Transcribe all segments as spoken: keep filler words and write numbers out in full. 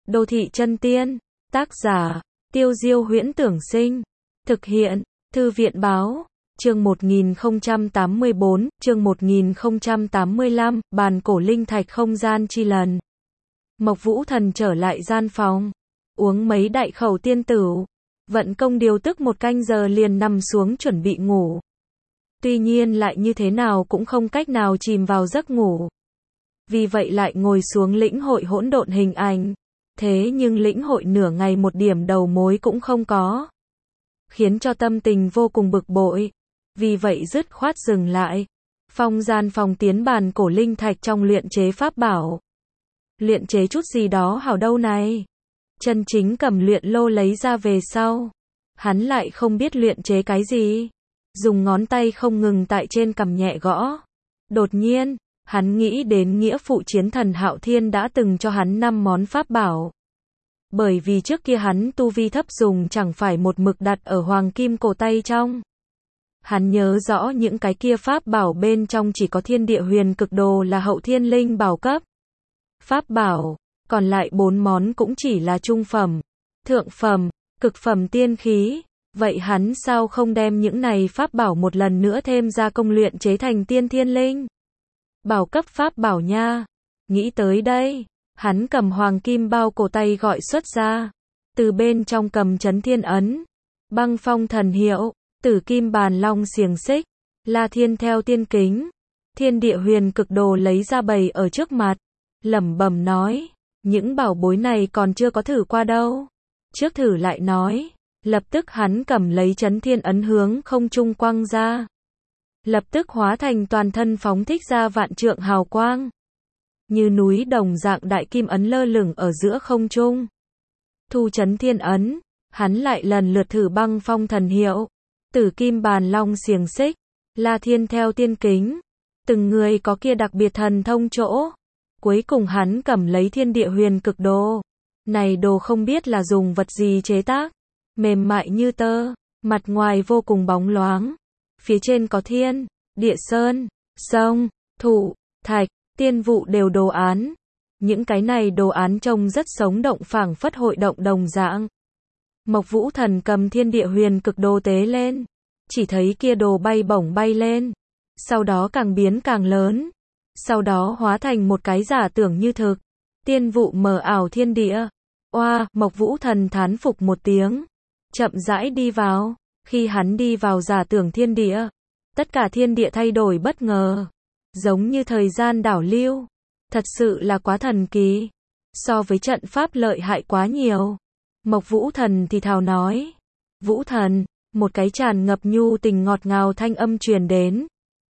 Đô thị chân tiên. Tác giả, Tiêu Diêu Huyễn Tưởng Sinh. Thực hiện, Thư viện Báo. Chương một nghìn không trăm tám mươi bốn, chương một nghìn không trăm tám mươi lăm, bàn cổ linh thạch không gian chi lần. Mộc Vũ Thần trở lại gian phòng, uống mấy đại khẩu tiên tửu, vận công điều tức một canh giờ liền nằm xuống chuẩn bị ngủ. Tuy nhiên lại như thế nào cũng không cách nào chìm vào giấc ngủ. Vì vậy lại ngồi xuống lĩnh hội hỗn độn hình ảnh. Thế nhưng lĩnh hội nửa ngày một điểm đầu mối cũng không có, khiến cho tâm tình vô cùng bực bội. Vì vậy dứt khoát dừng lại. Phong gian phòng tiến bàn cổ linh thạch trong luyện chế pháp bảo. Luyện chế chút gì đó hảo đâu này. Chân chính cầm luyện lô lấy ra về sau, hắn lại không biết luyện chế cái gì. Dùng ngón tay không ngừng tại trên cằm nhẹ gõ. Đột nhiên, hắn nghĩ đến nghĩa phụ chiến thần Hạo Thiên đã từng cho hắn năm món pháp bảo. Bởi vì trước kia hắn tu vi thấp dùng chẳng phải một mực đặt ở hoàng kim cổ tay trong. Hắn nhớ rõ những cái kia pháp bảo bên trong chỉ có thiên địa huyền cực đồ là hậu thiên linh bảo cấp pháp bảo, còn lại bốn món cũng chỉ là trung phẩm, thượng phẩm, cực phẩm tiên khí. Vậy hắn sao không đem những này pháp bảo một lần nữa thêm ra công luyện chế thành tiên thiên linh bảo cấp pháp bảo nha. Nghĩ tới đây, hắn cầm hoàng kim bao cổ tay gọi xuất ra, từ bên trong cầm chấn thiên ấn, băng phong thần hiệu, tử kim bàn long xiềng xích, La Thiên theo tiên kính, thiên địa huyền cực đồ lấy ra bày ở trước mặt, lẩm bẩm nói, những bảo bối này còn chưa có thử qua đâu, trước thử lại nói. Lập tức hắn cầm lấy chấn thiên ấn hướng không trung quăng ra, lập tức hóa thành toàn thân phóng thích ra vạn trượng hào quang, như núi đồng dạng đại kim ấn lơ lửng ở giữa không trung. Thu chấn thiên ấn, hắn lại lần lượt thử băng phong thần hiệu, tử kim bàn long xiềng xích, La Thiên theo tiên kính, từng người có kia đặc biệt thần thông chỗ. Cuối cùng hắn cầm lấy thiên địa huyền cực đồ, này đồ không biết là dùng vật gì chế tác, mềm mại như tơ, mặt ngoài vô cùng bóng loáng, phía trên có thiên, địa sơn, sông, thụ, thạch, tiên vụ đều đồ án. Những cái này đồ án trông rất sống động phảng phất hội động đồng dạng. Mộc Vũ Thần cầm thiên địa huyền cực đồ tế lên, chỉ thấy kia đồ bay bổng bay lên, sau đó càng biến càng lớn, sau đó hóa thành một cái giả tưởng như thực, tiên vụ mờ ảo thiên địa. Oa, Mộc Vũ Thần thán phục một tiếng, chậm rãi đi vào. Khi hắn đi vào giả tưởng thiên địa, tất cả thiên địa thay đổi bất ngờ, giống như thời gian đảo lưu, thật sự là quá thần kỳ, so với trận pháp lợi hại quá nhiều. Mộc Vũ Thần thì thào nói, Vũ Thần, một cái tràn ngập nhu tình ngọt ngào thanh âm truyền đến.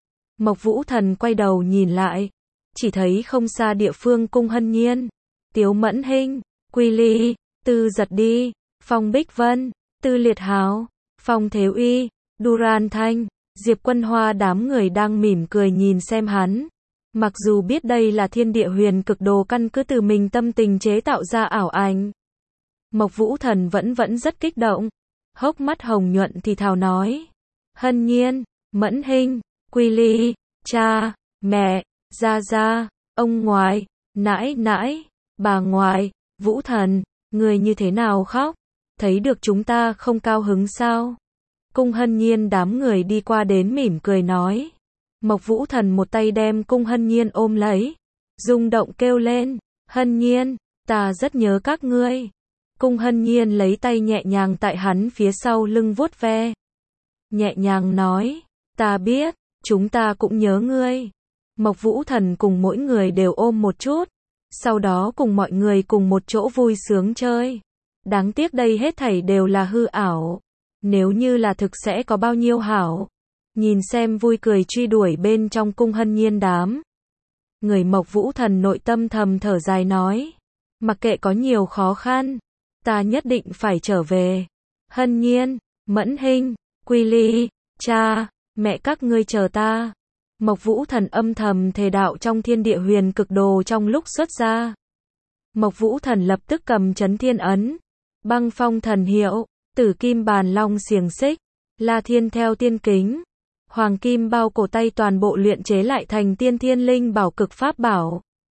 Mộc Vũ Thần quay đầu nhìn lại, chỉ thấy không xa địa phương Cung Hân Nhiên, Tiếu Mẫn Hinh, Quy Ly, Tư Giật Đi, Phong Bích Vân, Tư Liệt Hào, Phong Thế Uy, Duran Thanh, Diệp Quân Hoa đám người đang mỉm cười nhìn xem hắn. Mặc dù biết đây là thiên địa huyền cực đồ căn cứ từ mình tâm tình chế tạo ra ảo ảnh, Mộc Vũ Thần vẫn vẫn rất kích động, hốc mắt hồng nhuận thì thào nói, Hân Nhiên, Mẫn Hinh, Quy Ly, cha, mẹ, gia gia, ông ngoại, nãi nãi, bà ngoại, Vũ Thần, người như thế nào khóc? Thấy được chúng ta không cao hứng sao? Cung Hân Nhiên đám người đi qua đến mỉm cười nói. Mộc Vũ Thần một tay đem Cung Hân Nhiên ôm lấy, rung động kêu lên, Hân Nhiên, ta rất nhớ các ngươi. Cung Hân Nhiên lấy tay nhẹ nhàng tại hắn phía sau lưng vuốt ve, nhẹ nhàng nói, ta biết, chúng ta cũng nhớ ngươi. Mộc Vũ Thần cùng mỗi người đều ôm một chút, sau đó cùng mọi người cùng một chỗ vui sướng chơi. Đáng tiếc đây hết thảy đều là hư ảo. Nếu như là thực sẽ có bao nhiêu hảo. Nhìn xem vui cười truy đuổi bên trong Cung Hân Nhiên đám người, Mộc Vũ Thần nội tâm thầm thở dài nói, mặc kệ có nhiều khó khăn, ta nhất định phải trở về. Hân Nhiên, Mẫn Hinh, Quy Ly, cha, mẹ các ngươi chờ ta. Mộc Vũ Thần âm thầm thề đạo trong thiên địa huyền cực đồ trong lúc xuất ra. Mộc Vũ Thần lập tức cầm chấn thiên ấn, băng phong thần hiệu, tử kim bàn long xiềng xích, La Thiên theo tiên kính, hoàng kim bao cổ tay toàn bộ luyện chế lại thành tiên thiên linh bảo cực pháp bảo.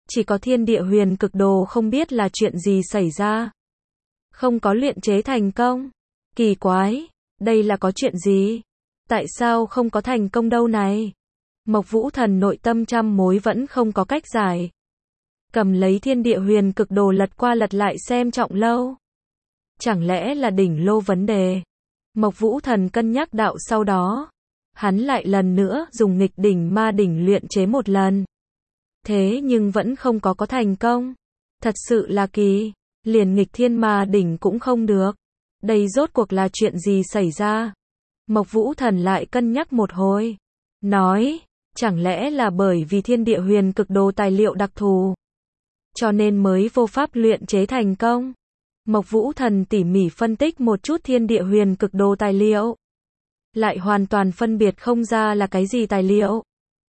Chỉ có thiên địa huyền cực đồ không biết là chuyện gì xảy ra. Không có luyện chế thành công. Kỳ quái, đây là có chuyện gì? Tại sao không có thành công đâu này? Mộc Vũ Thần nội tâm trăm mối vẫn không có cách giải. Cầm lấy thiên địa huyền cực đồ lật qua lật lại xem trọng lâu. Chẳng lẽ là đỉnh lô vấn đề? Mộc Vũ Thần cân nhắc đạo sau đó. Hắn lại lần nữa dùng nghịch đỉnh ma đỉnh luyện chế một lần. Thế nhưng vẫn không có có thành công. Thật sự là kỳ. Liền nghịch thiên ma đỉnh cũng không được. Đây rốt cuộc là chuyện gì xảy ra? Mộc Vũ Thần lại cân nhắc một hồi. Nói, chẳng lẽ là bởi vì thiên địa huyền cực đồ tài liệu đặc thù, cho nên mới vô pháp luyện chế thành công. Mộc Vũ Thần tỉ mỉ phân tích một chút thiên địa huyền cực đồ tài liệu. Lại hoàn toàn phân biệt không ra là cái gì tài liệu.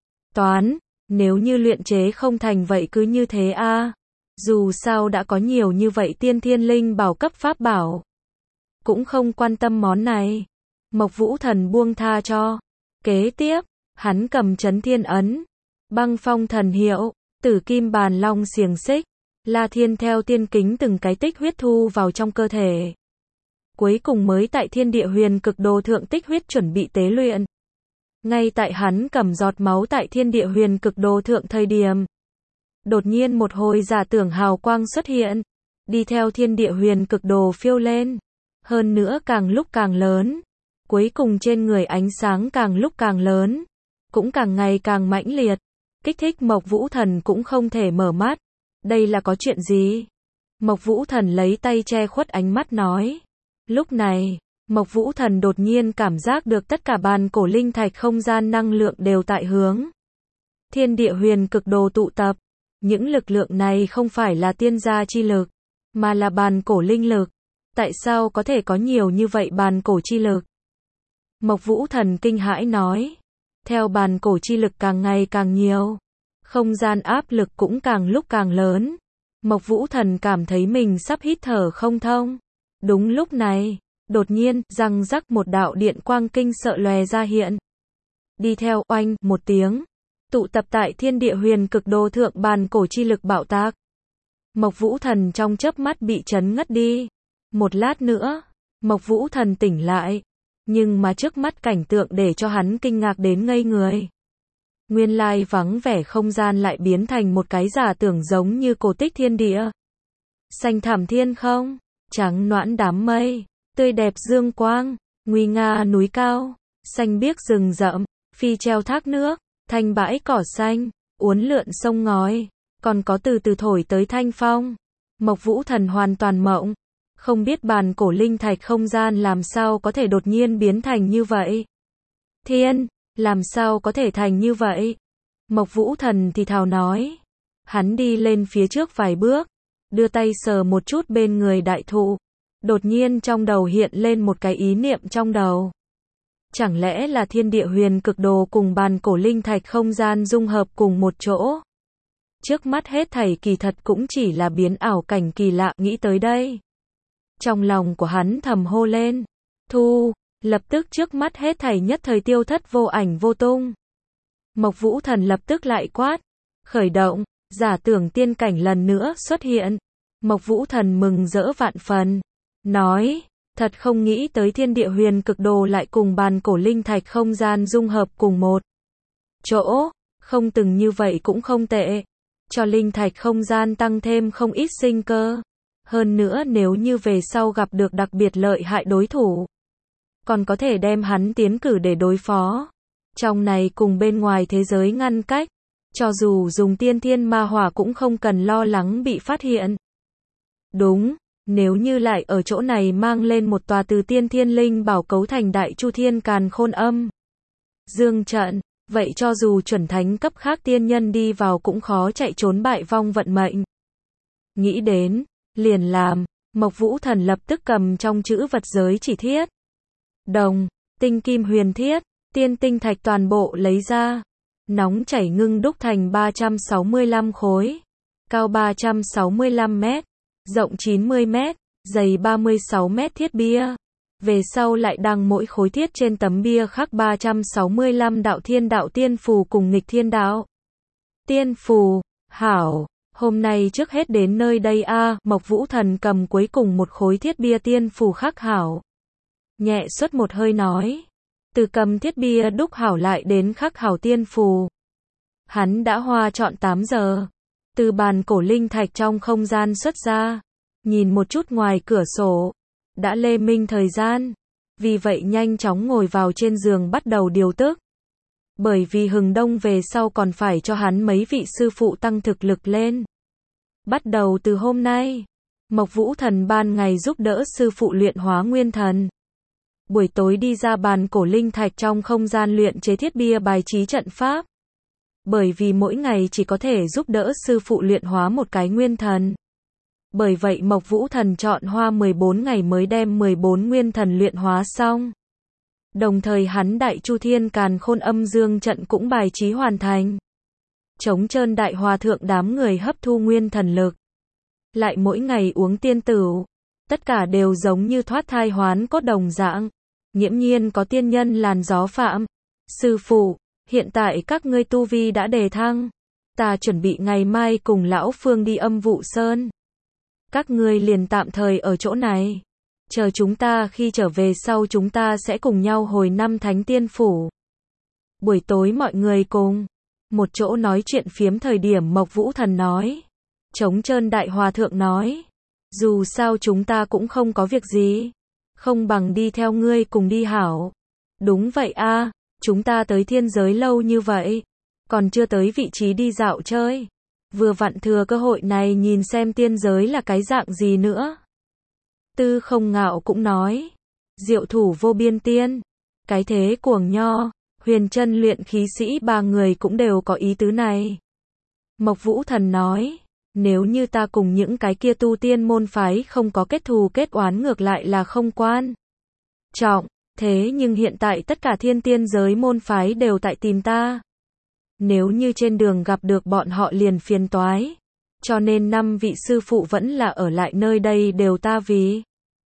Toán, nếu như luyện chế không thành vậy cứ như thế a. À. Dù sao đã có nhiều như vậy tiên thiên linh bảo cấp pháp bảo. Cũng không quan tâm món này. Mộc Vũ Thần buông tha cho. Kế tiếp, hắn cầm chấn thiên ấn, băng phong thần hiệu, tử kim bàn long xiềng xích, La Thiên theo tiên kính từng cái tích huyết thu vào trong cơ thể. Cuối cùng mới tại thiên địa huyền cực đồ thượng tích huyết chuẩn bị tế luyện. Ngay tại hắn cầm giọt máu tại thiên địa huyền cực đồ thượng thời điểm. Đột nhiên một hồi giả tưởng hào quang xuất hiện. Đi theo thiên địa huyền cực đồ phiêu lên. Hơn nữa càng lúc càng lớn. Cuối cùng trên người ánh sáng càng lúc càng lớn. Cũng càng ngày càng mãnh liệt. Kích thích Mộc Vũ Thần cũng không thể mở mắt. Đây là có chuyện gì? Mộc Vũ Thần lấy tay che khuất ánh mắt nói. Lúc này, Mộc Vũ Thần đột nhiên cảm giác được tất cả bàn cổ linh thạch không gian năng lượng đều tại hướng thiên địa huyền cực đồ tụ tập. Những lực lượng này không phải là tiên gia chi lực, mà là bàn cổ linh lực. Tại sao có thể có nhiều như vậy bàn cổ chi lực? Mộc Vũ Thần kinh hãi nói. Theo bàn cổ chi lực càng ngày càng nhiều, không gian áp lực cũng càng lúc càng lớn. Mộc Vũ Thần cảm thấy mình sắp hít thở không thông. Đúng lúc này, đột nhiên, răng rắc một đạo điện quang kinh sợ lòe ra hiện. Đi theo, oanh, một tiếng. Tụ tập tại thiên địa huyền cực đồ thượng bàn cổ chi lực bạo tạc. Mộc Vũ Thần trong chớp mắt bị chấn ngất đi. Một lát nữa, Mộc Vũ Thần tỉnh lại. Nhưng mà trước mắt cảnh tượng để cho hắn kinh ngạc đến ngây người. Nguyên lai vắng vẻ không gian lại biến thành một cái giả tưởng giống như cổ tích thiên địa. Xanh thẳm thiên không, trắng noãn đám mây, tươi đẹp dương quang, nguy nga núi cao, xanh biếc rừng rậm, phi treo thác nước, thanh bãi cỏ xanh, uốn lượn sông ngói, còn có từ từ thổi tới thanh phong. Mộc Vũ Thần hoàn toàn mộng. Không biết bàn cổ linh thạch không gian làm sao có thể đột nhiên biến thành như vậy. Thiên, làm sao có thể thành như vậy? Mộc Vũ Thần thì thào nói. Hắn đi lên phía trước vài bước, đưa tay sờ một chút bên người đại thụ. Đột nhiên trong đầu hiện lên một cái ý niệm trong đầu. Chẳng lẽ là thiên địa huyền cực đồ cùng bàn cổ linh thạch không gian dung hợp cùng một chỗ? Trước mắt hết thảy kỳ thật cũng chỉ là biến ảo cảnh kỳ lạ. Nghĩ tới đây, trong lòng của hắn thầm hô lên. Thu, lập tức trước mắt hết thảy nhất thời tiêu thất vô ảnh vô tung. Mộc Vũ Thần lập tức lại quát. Khởi động, giả tưởng tiên cảnh lần nữa xuất hiện. Mộc Vũ Thần mừng rỡ vạn phần. Nói, thật không nghĩ tới thiên địa huyền cực đồ lại cùng bàn cổ linh thạch không gian dung hợp cùng một chỗ. Không từng như vậy cũng không tệ. Cho linh thạch không gian tăng thêm không ít sinh cơ. Hơn nữa nếu như về sau gặp được đặc biệt lợi hại đối thủ, còn có thể đem hắn tiến cử để đối phó. Trong này cùng bên ngoài thế giới ngăn cách, cho dù dùng tiên thiên ma hỏa cũng không cần lo lắng bị phát hiện. Đúng, nếu như lại ở chỗ này mang lên một tòa từ tiên thiên linh bảo cấu thành đại chu thiên càn khôn âm dương trận, vậy cho dù chuẩn thánh cấp khác tiên nhân đi vào cũng khó chạy trốn bại vong vận mệnh. Nghĩ đến, liền làm, Mộc Vũ Thần lập tức cầm trong chữ vật giới chỉ thiết, đồng, tinh kim huyền thiết, tiên tinh thạch toàn bộ lấy ra. Nóng chảy ngưng đúc thành ba trăm sáu mươi lăm khối, cao ba trăm sáu mươi lăm mét, rộng chín mươi mét, dày ba mươi sáu mét thiết bia. Về sau lại đăng mỗi khối thiết trên tấm bia khắc ba trăm sáu mươi lăm đạo thiên đạo tiên phù cùng nghịch thiên đạo tiên phù. Hảo, Hôm nay trước hết đến nơi đây a, Mộc Vũ Thần cầm cuối cùng một khối thiết bia tiên phù khắc hảo. Nhẹ xuất một hơi nói. Từ cầm thiết bia đúc hảo lại đến khắc hảo tiên phù. Hắn đã hoa trọn tám giờ. Từ bàn cổ linh thạch trong không gian xuất ra. Nhìn một chút ngoài cửa sổ. Đã lê minh thời gian. Vì vậy nhanh chóng ngồi vào trên giường bắt đầu điều tức. Bởi vì hừng đông về sau còn phải cho hắn mấy vị sư phụ tăng thực lực lên. Bắt đầu từ hôm nay, Mộc Vũ Thần ban ngày giúp đỡ sư phụ luyện hóa nguyên thần. Buổi tối đi ra bàn cổ linh thạch trong không gian luyện chế thiết bia bài trí trận pháp. Bởi vì mỗi ngày chỉ có thể giúp đỡ sư phụ luyện hóa một cái nguyên thần. Bởi vậy Mộc Vũ Thần chọn hoa mười bốn ngày mới đem mười bốn nguyên thần luyện hóa xong. Đồng thời hắn Đại Chu Thiên Càn Khôn Âm Dương trận cũng bài trí hoàn thành. Trống trơn đại hòa thượng đám người hấp thu nguyên thần lực. Lại mỗi ngày uống tiên tửu. Tất cả đều giống như thoát thai hoán cốt đồng dạng. Nghiễm nhiên có tiên nhân làn gió phạm. Sư phụ, hiện tại các ngươi tu vi đã đề thăng. Ta chuẩn bị ngày mai cùng lão Phương đi Âm Vụ Sơn. Các ngươi liền tạm thời ở chỗ này. Chờ chúng ta khi trở về sau chúng ta sẽ cùng nhau hồi năm Thánh Tiên Phủ. Buổi tối mọi người cùng một chỗ nói chuyện phiếm thời điểm Mộc Vũ Thần nói. Trống trơn đại hòa thượng nói. Dù sao chúng ta cũng không có việc gì. Không bằng đi theo ngươi cùng đi hảo. Đúng vậy a, chúng ta tới thiên giới lâu như vậy. Còn chưa tới vị trí đi dạo chơi. Vừa vặn thừa cơ hội này nhìn xem tiên giới là cái dạng gì nữa. Tư Không Ngạo cũng nói. Diệu thủ vô biên tiên. Cái thế cuồng nho. Huyền chân luyện khí sĩ ba người cũng đều có ý tứ này. Mộc Vũ Thần nói. Nếu như ta cùng những cái kia tu tiên môn phái không có kết thù kết oán ngược lại là không quan trọng. Thế nhưng hiện tại tất cả thiên tiên giới môn phái đều tại tìm ta. Nếu như trên đường gặp được bọn họ liền phiền toái. Cho nên năm vị sư phụ vẫn là ở lại nơi đây đều ta vì.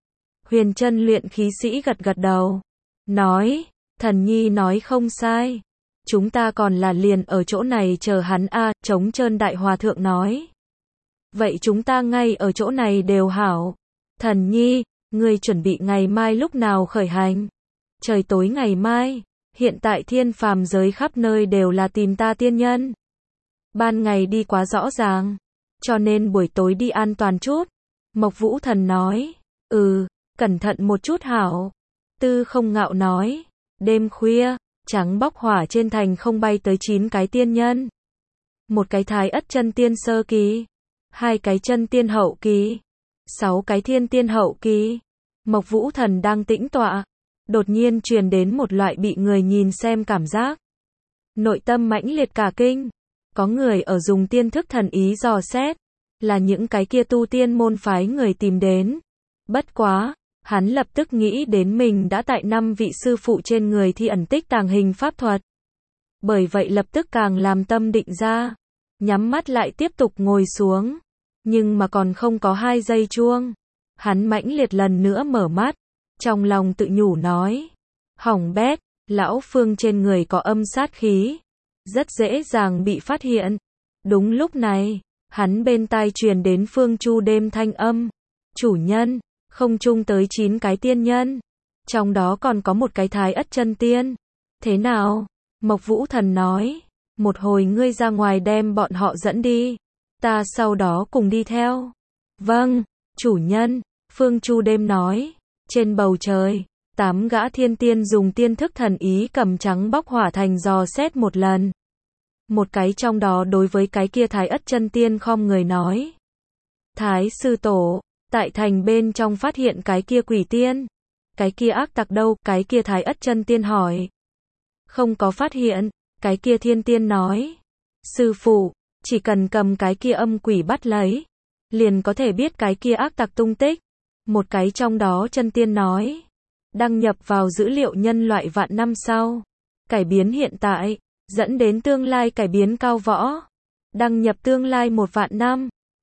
Huyền chân luyện khí sĩ gật gật đầu. Nói, thần nhi nói không sai. Chúng ta còn là liền ở chỗ này chờ hắn a, Trống trơn đại hòa thượng nói. Vậy chúng ta ngay ở chỗ này đều hảo. Thần nhi, ngươi chuẩn bị ngày mai lúc nào khởi hành? Trời tối ngày mai, hiện tại thiên phàm giới khắp nơi đều là tìm ta tiên nhân. Ban ngày đi quá rõ ràng, cho nên buổi tối đi an toàn chút. Mộc Vũ Thần nói, ừ, cẩn thận một chút hảo. Tư Không Ngạo nói, đêm khuya, trắng bóc hỏa trên thành không bay tới chín cái tiên nhân. Một cái thái ất chân tiên sơ kỳ, hai cái chân tiên hậu kỳ, sáu cái thiên tiên hậu kỳ. Mộc Vũ Thần đang tĩnh tọa, đột nhiên truyền đến một loại bị người nhìn xem cảm giác. Nội tâm mãnh liệt cả kinh. Có người ở dùng tiên thức thần ý dò xét, là những cái kia tu tiên môn phái người tìm đến. Bất quá, hắn lập tức nghĩ đến mình đã tại năm vị sư phụ trên người thi ẩn tích tàng hình pháp thuật. Bởi vậy lập tức càng làm tâm định ra, nhắm mắt lại tiếp tục ngồi xuống. Nhưng mà còn không có hai giây chuông, hắn mãnh liệt lần nữa mở mắt, trong lòng tự nhủ nói, hỏng bét, lão Phương trên người có âm sát khí, rất dễ dàng bị phát hiện. Đúng lúc này, hắn bên tai truyền đến Phương Chu đêm thanh âm, chủ nhân, không chung tới chín cái tiên nhân, trong đó còn có một cái thái ất chân tiên. Thế nào? Mộc Vũ Thần nói, một hồi ngươi ra ngoài đem bọn họ dẫn đi, ta sau đó cùng đi theo. Vâng, chủ nhân, Phương Chu đêm nói. Trên bầu trời, tám gã thiên tiên dùng tiên thức thần ý cầm trắng bóc hỏa thành dò xét một lần. Một cái trong đó đối với cái kia thái ất chân tiên khom người nói. Thái sư tổ, tại thành bên trong phát hiện cái kia quỷ tiên. Cái kia ác tặc đâu? Cái kia thái ất chân tiên hỏi. Không có phát hiện, cái kia thiên tiên nói. Sư phụ, chỉ cần cầm cái kia âm quỷ bắt lấy, liền có thể biết cái kia ác tặc tung tích. Một cái trong đó chân tiên nói. Đăng nhập vào dữ liệu nhân loại vạn năm sau. Cải biến hiện tại, dẫn đến tương lai cải biến cao võ. Đăng nhập tương lai một vạn năm.